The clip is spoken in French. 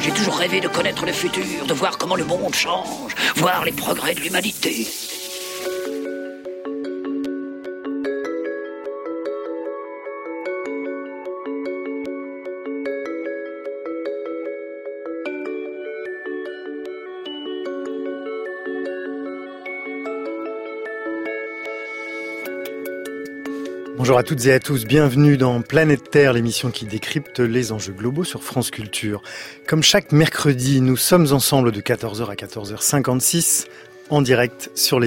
J'ai toujours rêvé de connaître le futur, de voir comment le monde change, voir les progrès de l'humanité. Bonjour à toutes et à tous, bienvenue dans Planète Terre, l'émission qui décrypte les enjeux globaux sur France Culture. Comme chaque mercredi, nous sommes ensemble de 14h à 14h56 en direct sur les